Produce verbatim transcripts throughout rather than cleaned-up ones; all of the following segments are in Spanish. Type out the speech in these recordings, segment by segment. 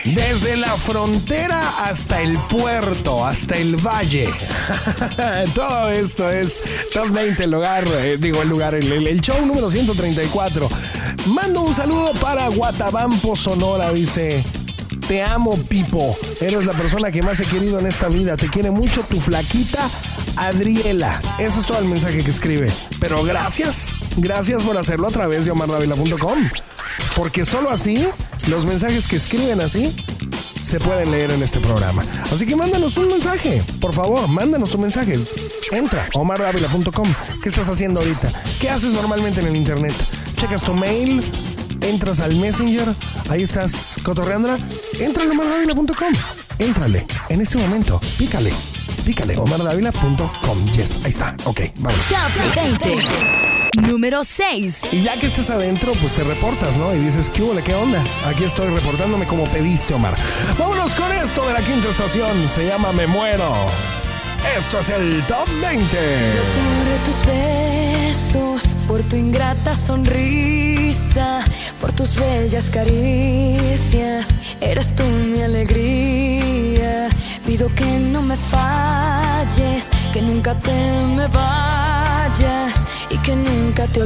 Desde la frontera hasta el puerto, hasta el valle. Todo esto es Top veinte, el lugar, eh, digo el lugar, el, el, el show número ciento treinta y cuatro. Mando un saludo para Guatabampo, Sonora, dice... Te amo, Pipo. Eres la persona que más he querido en esta vida. Te quiere mucho tu flaquita Adriela. Eso es todo el mensaje que escribe. Pero gracias, gracias por hacerlo a través de omar dávila punto com. Porque solo así, los mensajes que escriben así, se pueden leer en este programa. Así que mándanos un mensaje. Por favor, mándanos tu mensaje. Entra a omar dávila punto com. ¿Qué estás haciendo ahorita? ¿Qué haces normalmente en el internet? ¿Checas tu mail? Entras al Messenger, ahí estás cotorreándola. Entra a omar dávila punto com. Éntrale, en ese momento, pícale, pícale, omar dávila punto com. Yes, ahí está, ok, vamos. Top veinte, número seis. Y ya que estés adentro, pues te reportas, ¿no? Y dices, ¿qué hubo? ¿Qué onda? Aquí estoy reportándome como pediste, Omar. Vámonos con esto de la quinta estación, se llama Me Muero. Esto es el Top veinte. Por tus besos, por tu ingrata sonrisa, por tus bellas caricias, eres tú mi alegría. Pido que no me falles, que nunca te me vayas y que nunca te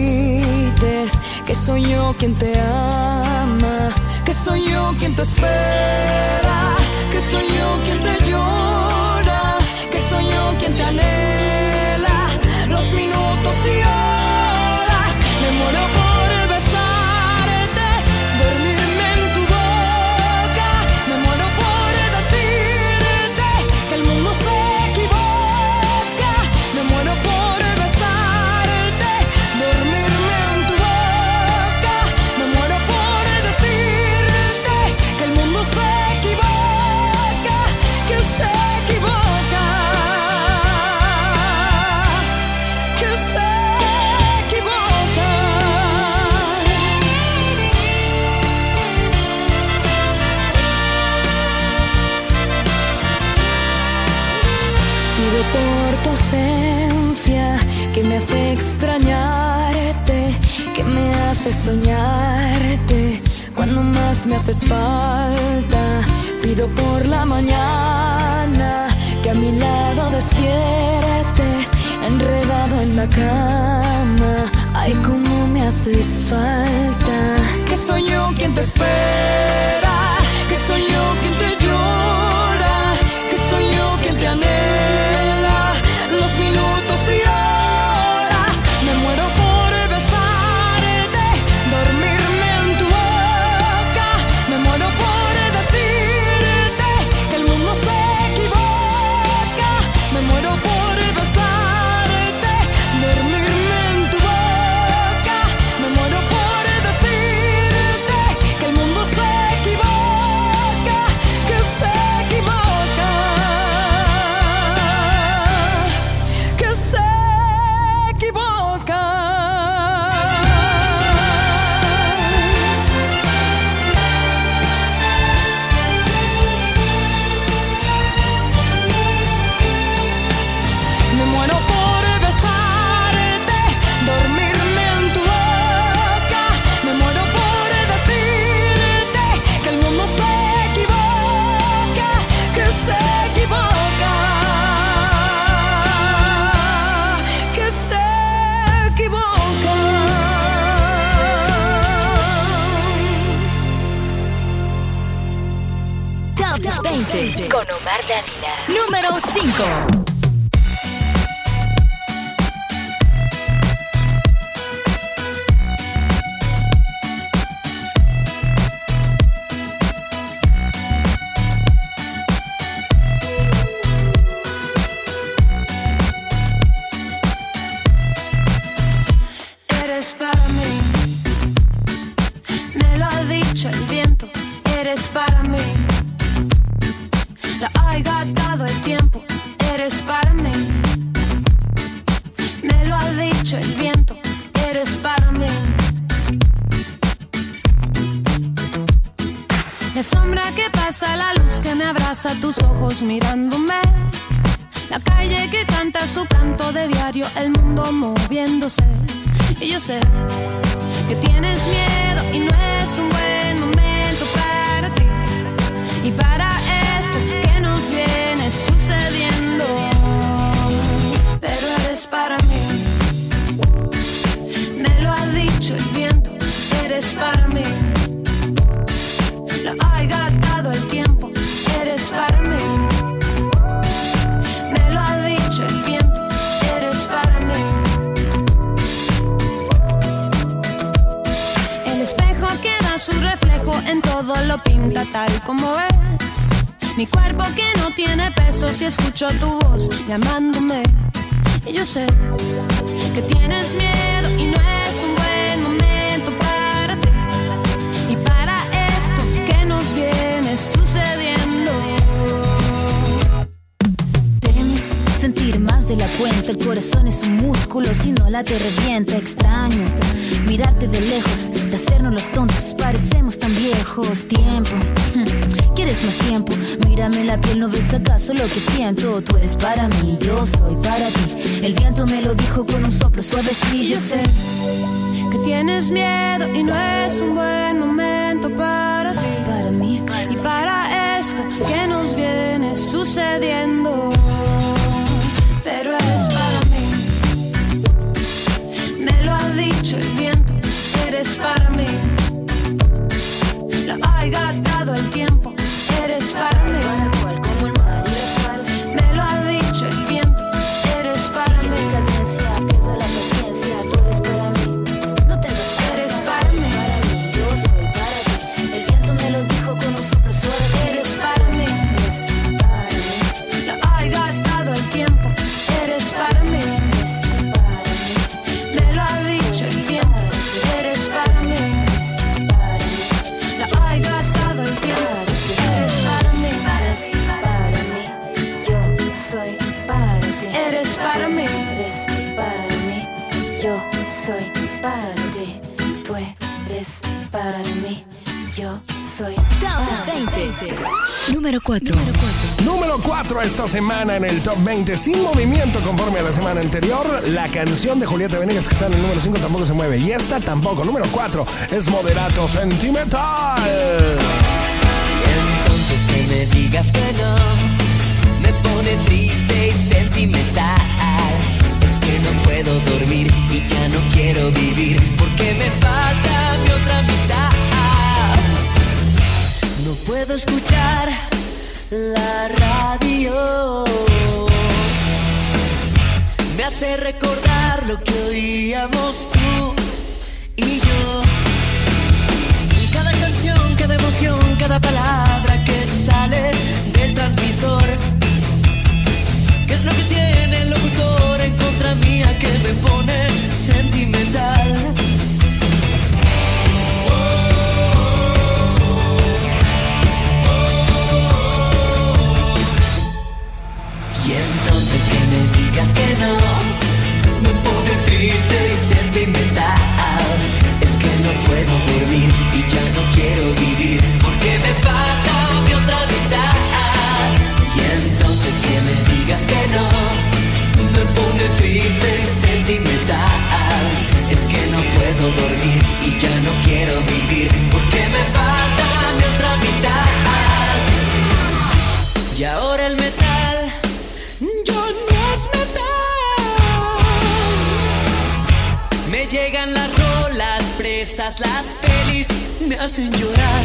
olvides que soy yo quien te ama, que soy yo quien te espera, que soy yo quien te llora, que soy yo quien te anhela los minutos y horas. Me muero por besarte, dormirme en tu boca. Me muero por decirte que el mundo se equivoca. Me muero por besarte, dormirme en tu boca. Me muero por decirte que el mundo se equivoca, que se equivoca. Por tu ausencia que me hace extrañarte, que me hace soñarte cuando más me haces falta. Pido por la mañana que a mi lado despiertes, enredado en la cama. Ay, cómo me haces falta. Que soy yo quien te espera, que soy yo quien te llora, que soy yo quien te anhela los minutos y horas. Me muero por besarte, dormirme en tu boca. Me muero por decirte que el mundo se equivoca. Me muero por besarte, dormirme en tu boca. Me muero por decirte que el mundo se equivoca, que se equivoca, que se equivoca. Me muero por besarte, dormirme en tu boca. Me muero por decirte que el mundo se equivoca, que se equivoca, que se equivoca. Top veinte, con Omar Dávila. Número cinco. Eres para mí, me lo ha dicho el viento. Eres para mí, la ha gastado el tiempo. Eres para mí, me lo ha dicho el viento. Eres para mí, la sombra que pasa, la luz que me abraza, tus ojos mirándome, la calle que canta su canto de diario, el mundo moviéndose. Y yo sé que tienes miedo y no es un buen momento para ti. eres para mí. Lo ha gastado el tiempo, eres para mí. Me lo ha dicho el viento, eres para mí. El espejo que da su reflejo en todo lo pinta tal como es. Mi cuerpo que no tiene peso si escucho tu voz llamándome. Y yo sé que tienes miedo y no es un buen momento para ti. Y para esto que nos viene sucediendo. Temes sentir más de la cuenta. El corazón es un músculo, si no la te revienta. Extraño mirarte de lejos, de hacernos los tontos, parecemos tan viejos. Tiempo, ¿quieres más tiempo? Mírame la piel, ¿no ves acaso lo que siento? Tú eres para mí, yo soy para ti. El viento me lo dijo con un soplo suavecillo. Yo sé que tienes miedo y no es un buen momento para ti. Para mí y para esto que nos viene sucediendo. Pero eres para mí. Me lo ha dicho el viento, eres para mí. Lo ha gastado el tiempo, eres para mí. para cual como el mar y la sal. Me lo ha dicho el viento, eres para Sigue mí. mi cadencia, pierdo la paciencia. Tú eres para mí, no tengas que Eres para mí. para mí, yo soy para ti. El viento me lo dijo con un soplo suave. Eres para mí. Eres para mí, Lo ha gastado el tiempo, eres para mí. eres para mí, Me lo ha dicho el viento, eres para mí. eres para mí. Lo ha gastado el tiempo, eres para mí. Eres para mí, yo soy para ti. Eres para mí. Eres para mí, yo soy para ti. Tú eres para mí, yo soy para ti. Número cuatro. Número cuatro esta semana en el Top veinte. Sin movimiento conforme a la semana anterior. La canción de Julieta Venegas que está en el número cinco tampoco se mueve. Y esta tampoco. Número cuatro es Moderato Sentimental. Y entonces que me digas que no, me pone triste y sentimental. Es que no puedo dormir y ya no quiero vivir, porque me falta mi otra mitad. No puedo escuchar la radio, me hace recordar lo que oíamos tú y yo. Cada canción, cada emoción, cada palabra que sale del transmisor. ¿Qué es lo que tiene el locutor en contra mía que me pone sentimental? Y entonces que me digas que no, me pone triste y sentimental. Es que no puedo dormir y ya no quiero vivir, porque me falta mi otra mitad. Y entonces que me digas que no, me pone triste y sentimental. Es que no puedo dormir y ya no quiero vivir, porque me falta mi otra mitad. Y ahora el metal ya no es metal. Me llegan las rolas presas, las pelis me hacen llorar.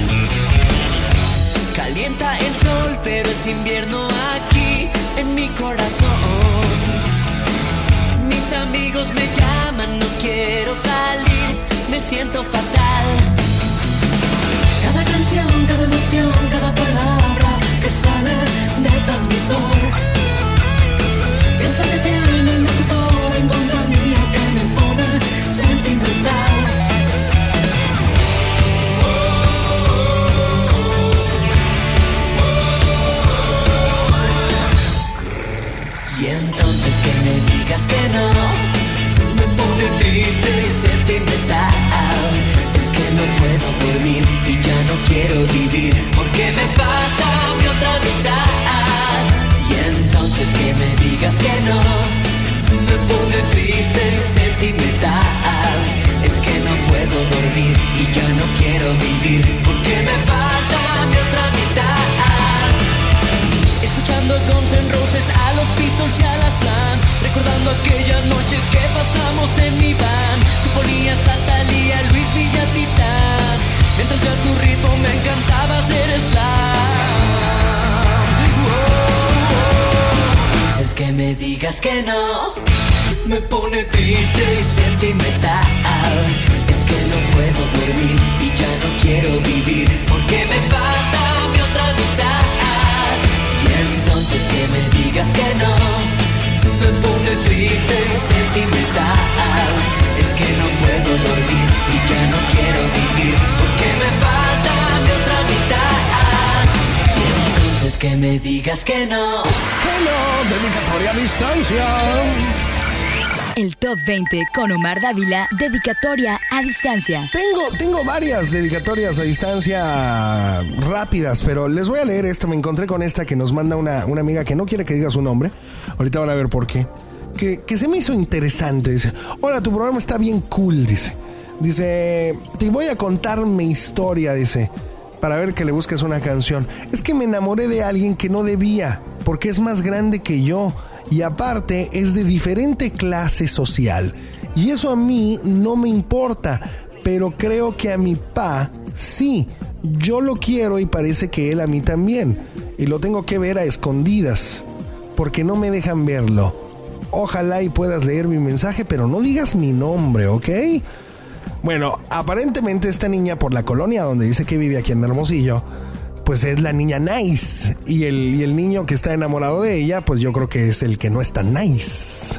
Calienta el sol, pero es invierno aquí en mi corazón. Mis amigos me llaman, no quiero salir, me siento fatal. Cada canción, cada emoción, cada palabra que sale del transmisor. ¿Qué es lo que tiene el locutor en contra mía que me pone sentimental? Y entonces que me digas que no, me pone triste y sentimental. Es que no puedo dormir y ya no quiero vivir, porque me falta mi otra mitad. Y entonces que me digas que no, me pone triste y sentimental. Es que no puedo dormir y ya no quiero vivir, porque me falta mi otra mitad. Escuchando Guns N' Roses, a los Pistols y a las Flans, recordando aquella noche que pasamos en mi van. Tú ponías a Thalía, Luis Villati digas que no, me pone triste y sentimental. Es que no puedo dormir y ya no quiero vivir, porque me falta mi otra mitad. Y entonces que me digas que no, me pone triste y sentimental. Es que no puedo dormir y ya no quiero vivir, porque me falta mi otra mitad. Y entonces que me digas que no. Que no, dedicatoria a distancia. El Top veinte con Omar Dávila, dedicatoria a distancia. Tengo, tengo varias dedicatorias a distancia rápidas, pero les voy a leer esta. Me encontré con esta que nos manda una, una amiga que no quiere que diga su nombre. Ahorita van a ver por qué. Que, que se me hizo interesante. Dice: hola, tu programa está bien cool, dice. Dice, te voy a contar mi historia, dice, para ver que le busques una canción. Es que me enamoré de alguien que no debía, porque es más grande que yo. Y aparte es de diferente clase social. Y eso a mí no me importa, pero creo que a mi pa sí. Yo lo quiero y parece que él a mí también. Y lo tengo que ver a escondidas, porque no me dejan verlo. Ojalá y puedas leer mi mensaje, pero no digas mi nombre, ¿ok? Bueno, aparentemente esta niña, por la colonia donde dice que vive aquí en Hermosillo, pues es la niña nice. Y el, y el niño que está enamorado de ella, pues yo creo que es el que no está nice.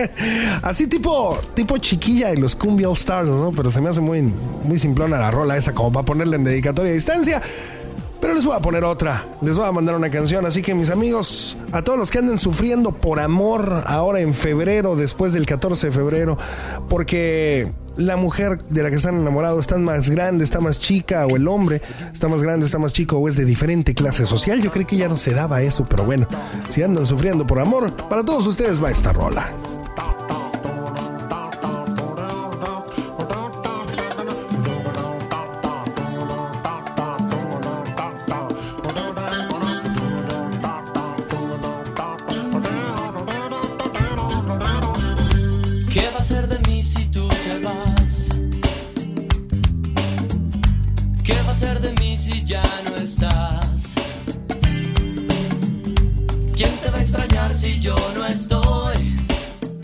Así tipo, tipo chiquilla de los Cumbia All Stars, ¿no? Pero se me hace muy, muy simplona la rola esa, como para ponerla en dedicatoria a distancia. Pero les voy a poner otra, les voy a mandar una canción. Así que mis amigos, a todos los que anden sufriendo por amor ahora en febrero, después del catorce de febrero, porque la mujer de la que están enamorados está más grande, está más chica, o el hombre está más grande, está más chico, o es de diferente clase social. Yo creo que ya no se daba eso, pero bueno, si andan sufriendo por amor, para todos ustedes va esta rola. Si yo no estoy,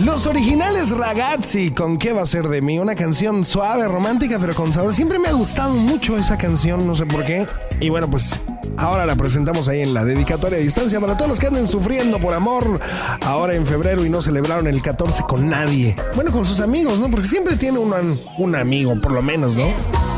Los originales Ragazzi con ¿Qué va a ser de mí? Una canción suave, romántica, pero con sabor. Siempre me ha gustado mucho esa canción, no sé por qué. Y bueno, pues ahora la presentamos ahí en la dedicatoria a distancia para todos los que anden sufriendo por amor ahora en febrero y no celebraron el catorce con nadie. Bueno, con sus amigos, ¿no? Porque siempre tiene un, un amigo, por lo menos, ¿no?